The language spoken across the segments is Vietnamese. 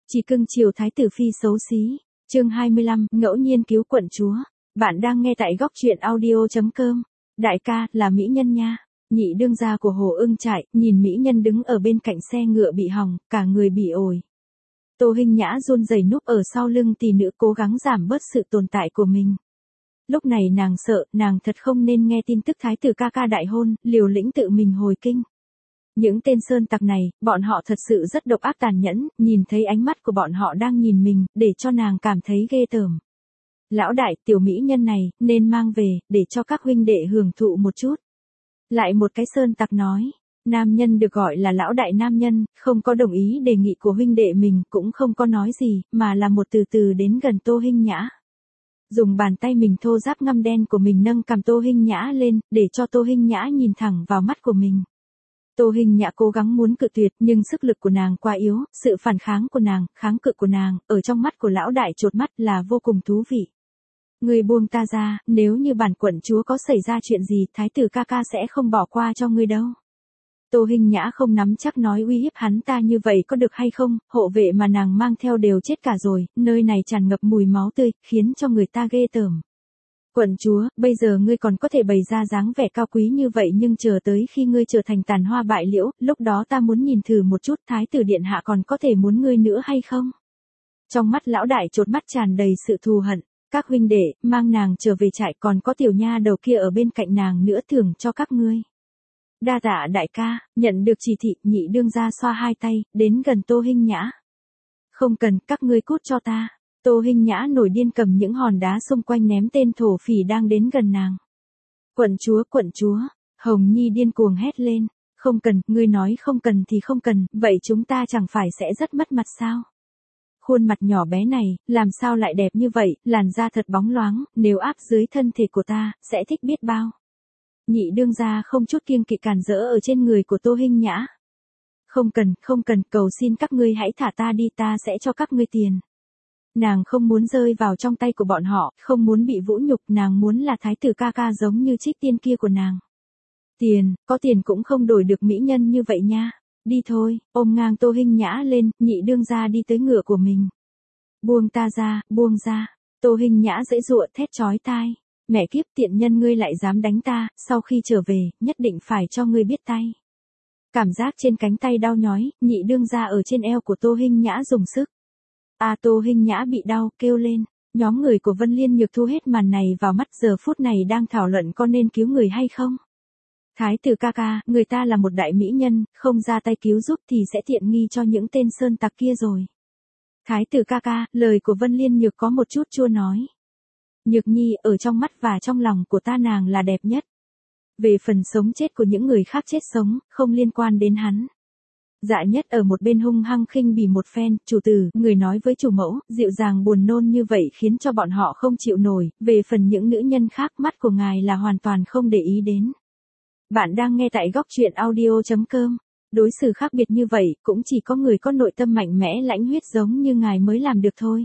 Chỉ cưng chiều thái tử phi xấu xí. Chương 25, ngẫu nhiên cứu quận chúa. Bạn đang nghe tại góc truyện audio.com. Đại ca, là mỹ nhân nha. Nhị đương gia của Hồ Ưng Trại, nhìn mỹ nhân đứng ở bên cạnh xe ngựa bị hỏng, cả người bị ổi. Tô Hinh Nhã run rẩy núp ở sau lưng tỷ nữ cố gắng giảm bớt sự tồn tại của mình. Lúc này nàng sợ, nàng thật không nên nghe tin tức thái tử ca ca đại hôn, liều lĩnh tự mình hồi kinh. Những tên sơn tặc này, bọn họ thật sự rất độc ác tàn nhẫn, nhìn thấy ánh mắt của bọn họ đang nhìn mình, để cho nàng cảm thấy ghê tởm. Lão đại, tiểu mỹ nhân này, nên mang về, để cho các huynh đệ hưởng thụ một chút. Lại một cái sơn tặc nói, nam nhân được gọi là lão đại nam nhân, không có đồng ý đề nghị của huynh đệ mình, cũng không có nói gì, mà là một từ từ đến gần Tô Hinh Nhã. Dùng bàn tay mình thô ráp ngăm đen của mình nâng cằm Tô Hinh Nhã lên, để cho Tô Hinh Nhã nhìn thẳng vào mắt của mình. Tô Hinh Nhã cố gắng muốn cự tuyệt, nhưng sức lực của nàng quá yếu, sự phản kháng của nàng, kháng cự của nàng, ở trong mắt của lão đại chột mắt là vô cùng thú vị. Ngươi buông ta ra, nếu như bản quận chúa có xảy ra chuyện gì, thái tử ca ca sẽ không bỏ qua cho ngươi đâu. Tô Hinh Nhã không nắm chắc nói uy hiếp hắn ta như vậy có được hay không, hộ vệ mà nàng mang theo đều chết cả rồi, nơi này tràn ngập mùi máu tươi, khiến cho người ta ghê tởm. Quận chúa, bây giờ ngươi còn có thể bày ra dáng vẻ cao quý như vậy nhưng chờ tới khi ngươi trở thành tàn hoa bại liễu, lúc đó ta muốn nhìn thử một chút thái tử điện hạ còn có thể muốn ngươi nữa hay không? Trong mắt lão đại chột mắt tràn đầy sự thù hận, các huynh đệ, mang nàng trở về trại còn có tiểu nha đầu kia ở bên cạnh nàng nữa thưởng cho các ngươi. Đa tạ đại ca, nhận được chỉ thị, nhị đương gia xoa hai tay, đến gần Tô Hinh Nhã. Không cần, các ngươi cút cho ta. Tô Hinh Nhã nổi điên cầm những hòn đá xung quanh ném tên thổ phỉ đang đến gần nàng. Quận chúa, Hồng Nhi điên cuồng hét lên. Không cần, ngươi nói không cần thì không cần, vậy chúng ta chẳng phải sẽ rất mất mặt sao? Khuôn mặt nhỏ bé này, làm sao lại đẹp như vậy, làn da thật bóng loáng, nếu áp dưới thân thể của ta, sẽ thích biết bao. Nhị đương gia không chút kiêng kỵ càn rỡ ở trên người của Tô Hinh Nhã. Không cần, cầu xin các ngươi hãy thả ta đi, ta sẽ cho các ngươi tiền. Nàng không muốn rơi vào trong tay của bọn họ, không muốn bị vũ nhục, nàng muốn là thái tử ca ca giống như trích tiên kia của nàng. Tiền, có tiền cũng không đổi được mỹ nhân như vậy nha. Đi thôi, ôm ngang Tô Hinh Nhã lên, nhị đương gia đi tới ngựa của mình. Buông ta ra, buông ra. Tô Hinh Nhã giãy giụa thét chói tai. Mẹ kiếp tiện nhân ngươi lại dám đánh ta, sau khi trở về, nhất định phải cho ngươi biết tay. Cảm giác trên cánh tay đau nhói, nhị đương gia ở trên eo của Tô Hinh Nhã dùng sức. Tô Hinh Nhã bị đau, kêu lên. Nhóm người của Vân Liên Nhược thu hết màn này vào mắt, giờ phút này đang thảo luận có nên cứu người hay không. Thái tử ca ca, người ta là một đại mỹ nhân, không ra tay cứu giúp thì sẽ tiện nghi cho những tên sơn tặc kia rồi. Thái tử ca ca, lời của Vân Liên Nhược có một chút chua nói. Nhược Nhi, ở trong mắt và trong lòng của ta nàng là đẹp nhất. Về phần sống chết của những người khác chết sống, không liên quan đến hắn. Dạ Nhất ở một bên hung hăng khinh bỉ một phen, chủ tử, người nói với chủ mẫu, dịu dàng buồn nôn như vậy khiến cho bọn họ không chịu nổi, về phần những nữ nhân khác mắt của ngài là hoàn toàn không để ý đến. Bạn đang nghe tại góc truyện audio.com. Đối xử khác biệt như vậy, cũng chỉ có người có nội tâm mạnh mẽ lãnh huyết giống như ngài mới làm được thôi.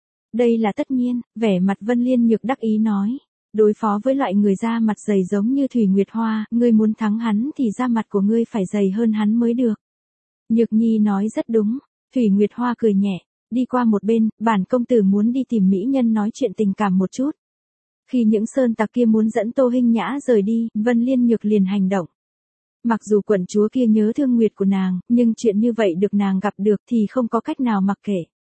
Đây là tất nhiên, vẻ mặt Vân Liên Nhược đắc ý nói. Đối phó với loại người da mặt dày giống như Thủy Nguyệt Hoa, ngươi muốn thắng hắn thì da mặt của ngươi phải dày hơn hắn mới được. Nhược Nhi nói rất đúng. Thủy Nguyệt Hoa cười nhẹ, đi qua một bên, bản công tử muốn đi tìm mỹ nhân nói chuyện tình cảm một chút. Khi những sơn tặc kia muốn dẫn Tô Hinh Nhã rời đi, Vân Liên Nhược liền hành động. Mặc dù quận chúa kia nhớ thương nguyệt của nàng, nhưng chuyện như vậy được nàng gặp được thì không có cách nào mặc kệ.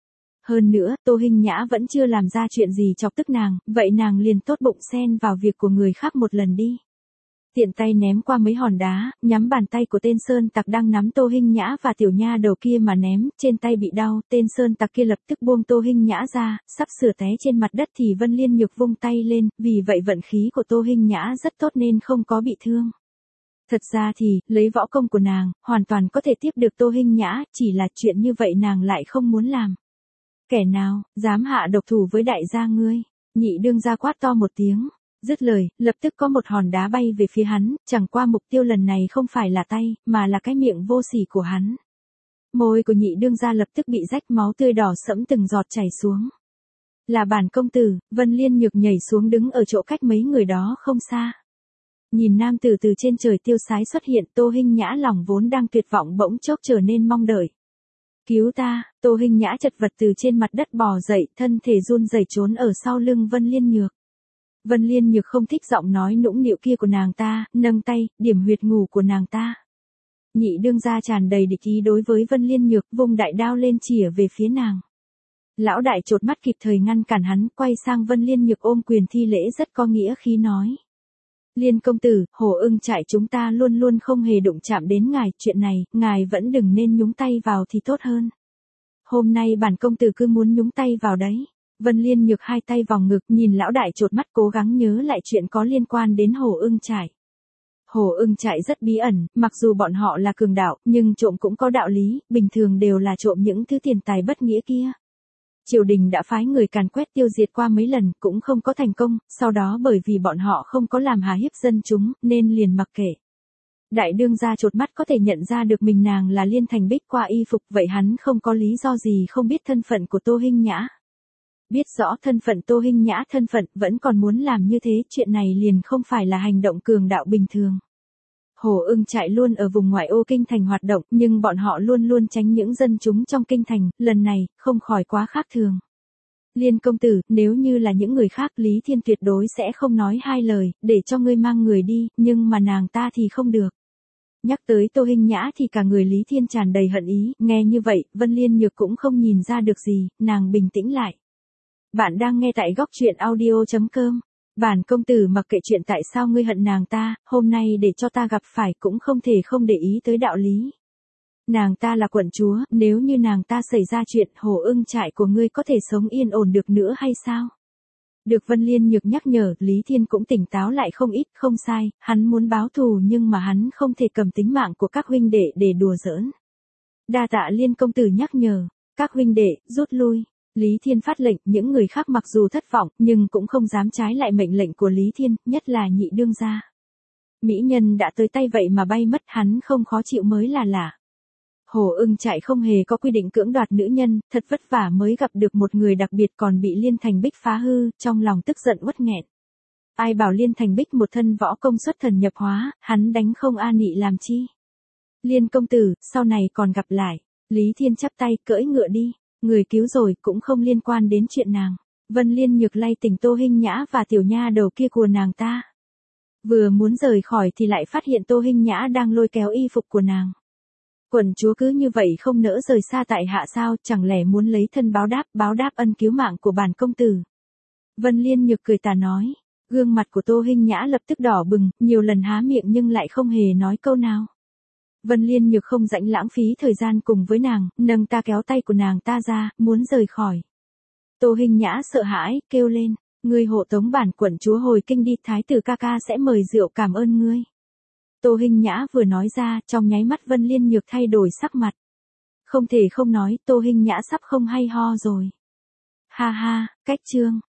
Hơn nữa, Tô Hinh Nhã vẫn chưa làm ra chuyện gì chọc tức nàng, vậy nàng liền tốt bụng xen vào việc của người khác một lần đi. Tiện tay ném qua mấy hòn đá, nhắm bàn tay của tên sơn tặc đang nắm Tô Hinh Nhã và tiểu nha đầu kia mà ném, trên tay bị đau, tên sơn tặc kia lập tức buông Tô Hinh Nhã ra, sắp sửa té trên mặt đất thì Vân Liên Nhược vung tay lên, vì vậy vận khí của Tô Hinh Nhã rất tốt nên không có bị thương. Thật ra thì, lấy võ công của nàng, hoàn toàn có thể tiếp được Tô Hinh Nhã, chỉ là chuyện như vậy nàng lại không muốn làm. Kẻ nào, dám hạ độc thủ với đại gia ngươi? Nhị đương gia quát to một tiếng. Dứt lời, lập tức có một hòn đá bay về phía hắn, chẳng qua mục tiêu lần này không phải là tay, mà là cái miệng vô sỉ của hắn. Môi của nhị đương gia lập tức bị rách, máu tươi đỏ sẫm từng giọt chảy xuống. Là bản công tử, Vân Liên Nhược nhảy xuống đứng ở chỗ cách mấy người đó không xa. Nhìn nam tử từ trên trời tiêu sái xuất hiện, Tô Hinh Nhã lòng vốn đang tuyệt vọng bỗng chốc trở nên mong đợi. Cứu ta, Tô Hinh Nhã chật vật từ trên mặt đất bò dậy, thân thể run rẩy trốn ở sau lưng Vân Liên Nhược. Vân Liên Nhược không thích giọng nói nũng nịu kia của nàng ta, nâng tay, điểm huyệt ngủ của nàng ta. Nhị đương gia tràn đầy địch ý đối với Vân Liên Nhược, vung đại đao lên chĩa về phía nàng. Lão đại chột mắt kịp thời ngăn cản hắn, quay sang Vân Liên Nhược ôm quyền thi lễ rất có nghĩa khí nói. Liên công tử, Hồ Ưng trại chúng ta luôn luôn không hề đụng chạm đến ngài, chuyện này, ngài vẫn đừng nên nhúng tay vào thì tốt hơn. Hôm nay bản công tử cứ muốn nhúng tay vào đấy. Vân Liên Nhược hai tay vòng ngực nhìn lão đại chột mắt cố gắng nhớ lại chuyện có liên quan đến Hồ Ưng trại. Hồ Ưng trại rất bí ẩn, mặc dù bọn họ là cường đạo, nhưng trộm cũng có đạo lý, bình thường đều là trộm những thứ tiền tài bất nghĩa kia. Triều đình đã phái người càn quét tiêu diệt qua mấy lần, cũng không có thành công, sau đó bởi vì bọn họ không có làm hà hiếp dân chúng, nên liền mặc kệ. Đại đương gia chột mắt có thể nhận ra được mình nàng là Liên Thành Bích qua y phục, vậy hắn không có lý do gì không biết thân phận của Tô Hinh Nhã. Biết rõ thân phận Tô Hinh Nhã thân phận, vẫn còn muốn làm như thế, chuyện này liền không phải là hành động cường đạo bình thường. Hồ Ưng trại luôn ở vùng ngoại ô kinh thành hoạt động, nhưng bọn họ luôn luôn tránh những dân chúng trong kinh thành, lần này, không khỏi quá khác thường. Liên công tử, nếu như là những người khác, Lý Thiên tuyệt đối sẽ không nói hai lời, để cho ngươi mang người đi, nhưng mà nàng ta thì không được. Nhắc tới Tô Hinh Nhã thì cả người Lý Thiên tràn đầy hận ý, nghe như vậy, Vân Liên Nhược cũng không nhìn ra được gì, nàng bình tĩnh lại. Bạn đang nghe tại góc truyện audio.com. Bản công tử mặc kệ chuyện tại sao ngươi hận nàng ta, hôm nay để cho ta gặp phải cũng không thể không để ý tới đạo lý. Nàng ta là quận chúa, nếu như nàng ta xảy ra chuyện, Hồ Ưng trại của ngươi có thể sống yên ổn được nữa hay sao? Được Vân Liên Nhược nhắc nhở, Lý Thiên cũng tỉnh táo lại không ít, không sai, hắn muốn báo thù nhưng mà hắn không thể cầm tính mạng của các huynh đệ để đùa giỡn. Đa tạ Liên công tử nhắc nhở, các huynh đệ, rút lui. Lý Thiên phát lệnh, những người khác mặc dù thất vọng, nhưng cũng không dám trái lại mệnh lệnh của Lý Thiên, nhất là nhị đương gia. Mỹ nhân đã tới tay vậy mà bay mất, hắn không khó chịu mới là lạ. Hồ Ưng trại không hề có quy định cưỡng đoạt nữ nhân, thật vất vả mới gặp được một người đặc biệt còn bị Liên Thành Bích phá hư, trong lòng tức giận uất nghẹn. Ai bảo Liên Thành Bích một thân võ công xuất thần nhập hóa, hắn đánh không a nị làm chi. Liên công tử, sau này còn gặp lại. Lý Thiên chắp tay, cưỡi ngựa đi. Người cứu rồi, cũng không liên quan đến chuyện nàng. Vân Liên Nhược lay tỉnh Tô Hinh Nhã và tiểu nha đầu kia của nàng ta. Vừa muốn rời khỏi thì lại phát hiện Tô Hinh Nhã đang lôi kéo y phục của nàng. Quận chúa cứ như vậy không nỡ rời xa tại hạ sao, chẳng lẽ muốn lấy thân báo đáp ân cứu mạng của bản công tử. Vân Liên Nhược cười tà nói, gương mặt của Tô Hinh Nhã lập tức đỏ bừng, nhiều lần há miệng nhưng lại không hề nói câu nào. Vân Liên Nhược không rảnh lãng phí thời gian cùng với nàng, nâng ta kéo tay của nàng ta ra, muốn rời khỏi. Tô Hinh Nhã sợ hãi, kêu lên, ngươi hộ tống bản quận chúa hồi kinh đi, thái tử ca ca sẽ mời rượu cảm ơn ngươi. Tô Hinh Nhã vừa nói ra, trong nháy mắt Vân Liên Nhược thay đổi sắc mặt. Không thể không nói, Tô Hinh Nhã sắp không hay ho rồi. Ha ha, cách chương.